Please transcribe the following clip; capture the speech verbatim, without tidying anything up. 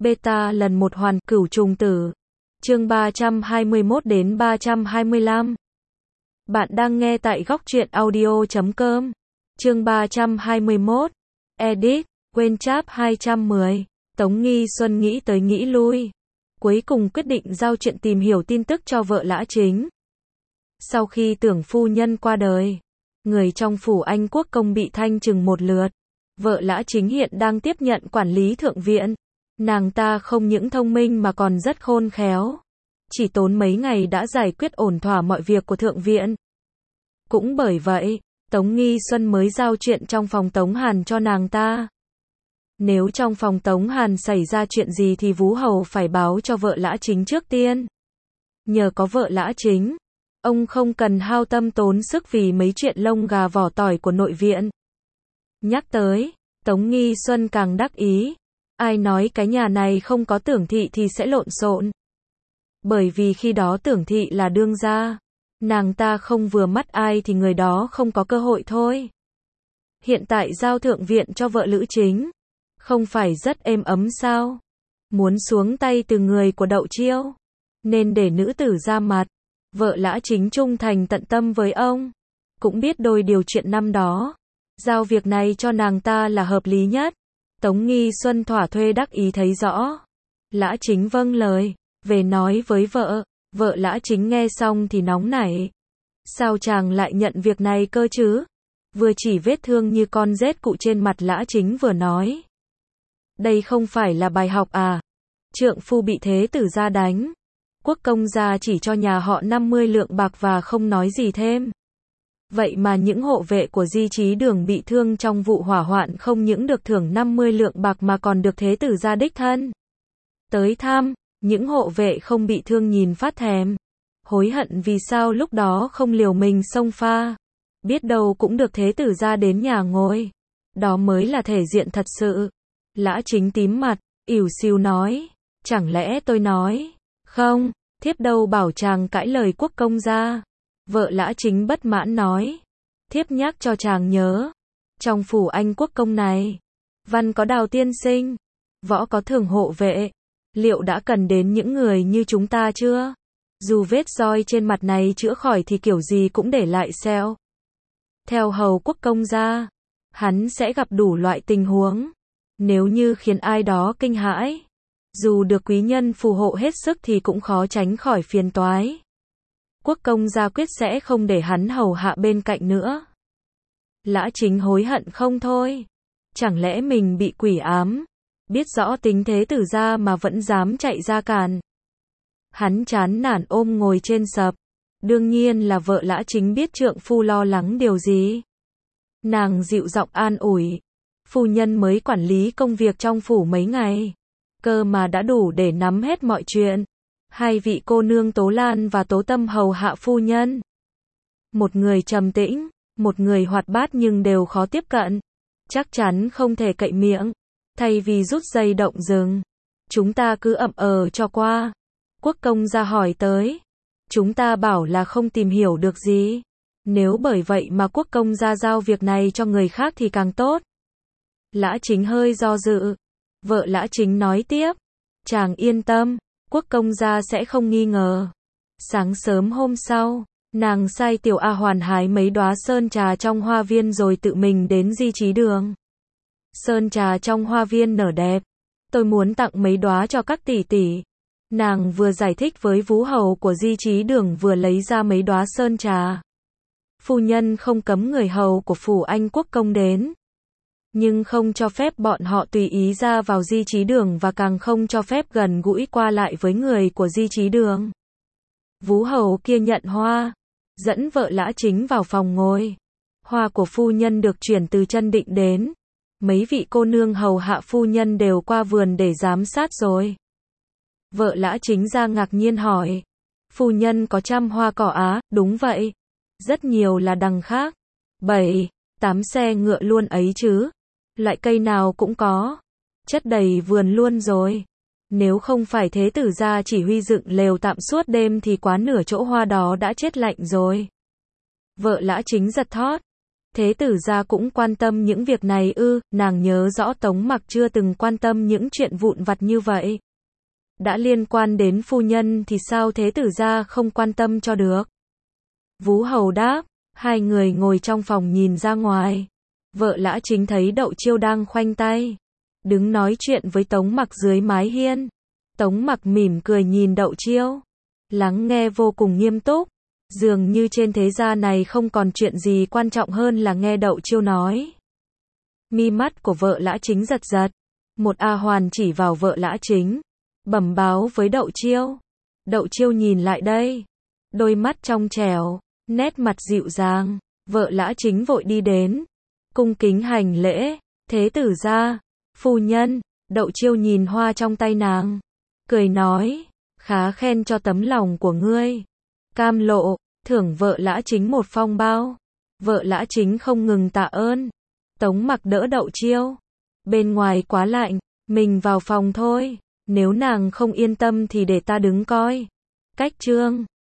Beta lần một hoàn cửu trùng tử. Chương ba trăm hai mươi mốt đến ba trăm hai mươi lăm. Bạn đang nghe tại góc truyện audio chấm com. Chương ba trăm hai mươi mốt. Edit, quên chap hai trăm mười. Tống Nghi Xuân nghĩ tới nghĩ lui. Cuối cùng quyết định giao chuyện tìm hiểu tin tức cho vợ Lã Chính. Sau khi tưởng phu nhân qua đời, người trong phủ Anh quốc công bị thanh trừng một lượt. Vợ Lã Chính hiện đang tiếp nhận quản lý thượng viện. Nàng ta không những thông minh mà còn rất khôn khéo. Chỉ tốn mấy ngày đã giải quyết ổn thỏa mọi việc của thượng viện. Cũng bởi vậy, Tống Nghi Xuân mới giao chuyện trong phòng Tống Hàn cho nàng ta. Nếu trong phòng Tống Hàn xảy ra chuyện gì thì Vú Hầu phải báo cho vợ Lã Chính trước tiên. Nhờ có vợ Lã Chính, ông không cần hao tâm tốn sức vì mấy chuyện lông gà vỏ tỏi của nội viện. Nhắc tới, Tống Nghi Xuân càng đắc ý. Ai nói cái nhà này không có Tưởng thị thì sẽ lộn xộn. Bởi vì khi đó Tưởng thị là đương gia. Nàng ta không vừa mắt ai thì người đó không có cơ hội thôi. Hiện tại giao thượng viện cho vợ Lữ Chính. Không phải rất êm ấm sao? Muốn xuống tay từ người của Đậu Chiêu. Nên để nữ tử ra mặt. Vợ Lã Chính trung thành tận tâm với ông. Cũng biết đôi điều chuyện năm đó. Giao việc này cho nàng ta là hợp lý nhất. Tống Nghi Xuân thỏa thuê đắc ý thấy rõ. Lã Chính vâng lời, về nói với vợ. Vợ Lã Chính nghe xong thì nóng nảy. Sao chàng lại nhận việc này cơ chứ? Vừa chỉ vết thương như con rết cụ trên mặt Lã Chính vừa nói. Đây không phải là bài học à? Trượng phu bị thế tử gia đánh. Quốc công gia chỉ cho nhà họ năm mươi lượng bạc và không nói gì thêm. Vậy mà những hộ vệ của Di Trí Đường bị thương trong vụ hỏa hoạn không những được thưởng năm mươi lượng bạc mà còn được thế tử gia đích thân tới thăm. Những hộ vệ không bị thương nhìn phát thèm. Hối hận vì sao lúc đó không liều mình xông pha. Biết đâu cũng được thế tử gia đến nhà ngồi. Đó mới là thể diện thật sự. Lã Chính tím mặt, ỉu xìu nói. Chẳng lẽ tôi nói. Không, thiếp đâu bảo chàng cãi lời quốc công gia. Vợ Lã Chính bất mãn nói. Thiếp nhắc cho chàng nhớ. Trong phủ Anh quốc công này. Văn có Đào tiên sinh. Võ có Thường hộ vệ. Liệu đã cần đến những người như chúng ta chưa? Dù vết roi trên mặt này chữa khỏi thì kiểu gì cũng để lại sẹo. Theo hầu quốc công gia, hắn sẽ gặp đủ loại tình huống. Nếu như khiến ai đó kinh hãi, dù được quý nhân phù hộ hết sức thì cũng khó tránh khỏi phiền toái. Quốc công gia quyết sẽ không để hắn hầu hạ bên cạnh nữa. Lã Chính hối hận không thôi. Chẳng lẽ mình bị quỷ ám? Biết rõ tính thế tử gia mà vẫn dám chạy ra càn. Hắn chán nản ôm ngồi trên sập. Đương nhiên là vợ Lã Chính biết trượng phu lo lắng điều gì. Nàng dịu giọng an ủi. Phu nhân mới quản lý công việc trong phủ mấy ngày. Cơ mà đã đủ để nắm hết mọi chuyện. Hai vị cô nương Tố Lan và Tố Tâm hầu hạ phu nhân. Một người trầm tĩnh, một người hoạt bát nhưng đều khó tiếp cận. Chắc chắn không thể cậy miệng. Thay vì rút dây động rừng, chúng ta cứ ậm ờ cho qua. Quốc công gia hỏi tới. Chúng ta bảo là không tìm hiểu được gì. Nếu bởi vậy mà quốc công gia giao việc này cho người khác thì càng tốt. Lã Chính hơi do dự. Vợ Lã Chính nói tiếp. Chàng yên tâm, quốc công gia sẽ không nghi ngờ. Sáng sớm hôm sau, nàng sai Tiểu A Hoàn hái mấy đóa sơn trà trong hoa viên rồi tự mình đến Di Trí Đường. Sơn trà trong hoa viên nở đẹp. Tôi muốn tặng mấy đóa cho các tỷ tỷ. Nàng vừa giải thích với Vú Hầu của Di Trí Đường vừa lấy ra mấy đóa sơn trà. Phu nhân không cấm người hầu của phủ Anh quốc công đến. Nhưng không cho phép bọn họ tùy ý ra vào Di Trí Đường và càng không cho phép gần gũi qua lại với người của Di Trí Đường. Vú Hầu kia nhận hoa. Dẫn vợ Lã Chính vào phòng ngồi. Hoa của phu nhân được chuyển từ Chân Định đến. Mấy vị cô nương hầu hạ phu nhân đều qua vườn để giám sát rồi. Vợ Lã Chính ra ngạc nhiên hỏi. Phu nhân có trăm hoa cỏ á? Đúng vậy. Rất nhiều là đằng khác. Bảy, tám xe ngựa luôn ấy chứ. Loại cây nào cũng có. Chất đầy vườn luôn rồi. Nếu không phải thế tử gia chỉ huy dựng lều tạm suốt đêm thì quá nửa chỗ hoa đó đã chết lạnh rồi. Vợ Lã Chính giật thót. Thế tử gia cũng quan tâm những việc này ư? Nàng nhớ rõ Tống Mặc chưa từng quan tâm những chuyện vụn vặt như vậy. Đã liên quan đến phu nhân thì sao thế tử gia không quan tâm cho được? Vú hầu đáp, hai người ngồi trong phòng nhìn ra ngoài. Vợ Lã Chính thấy Đậu Chiêu đang khoanh tay, đứng nói chuyện với Tống Mặc dưới mái hiên. Tống Mặc mỉm cười nhìn Đậu Chiêu, lắng nghe vô cùng nghiêm túc. Dường như trên thế gian này không còn chuyện gì quan trọng hơn là nghe Đậu Chiêu nói. Mi mắt của vợ Lã Chính giật giật. Một A Hoàn chỉ vào vợ Lã Chính, bẩm báo với Đậu Chiêu. Đậu Chiêu nhìn lại đây, đôi mắt trong trẻo, nét mặt dịu dàng. Vợ Lã Chính vội đi đến, cung kính hành lễ. Thế tử gia, phu nhân. Đậu Chiêu nhìn hoa trong tay nàng, cười nói, khá khen cho tấm lòng của ngươi. Cam lộ, thưởng vợ Lã Chính một phong bao. Vợ Lã Chính không ngừng tạ ơn. Tống Mặc đỡ Đậu Chiêu. Bên ngoài quá lạnh, mình vào phòng thôi. Nếu nàng không yên tâm thì để ta đứng coi. Cách trương.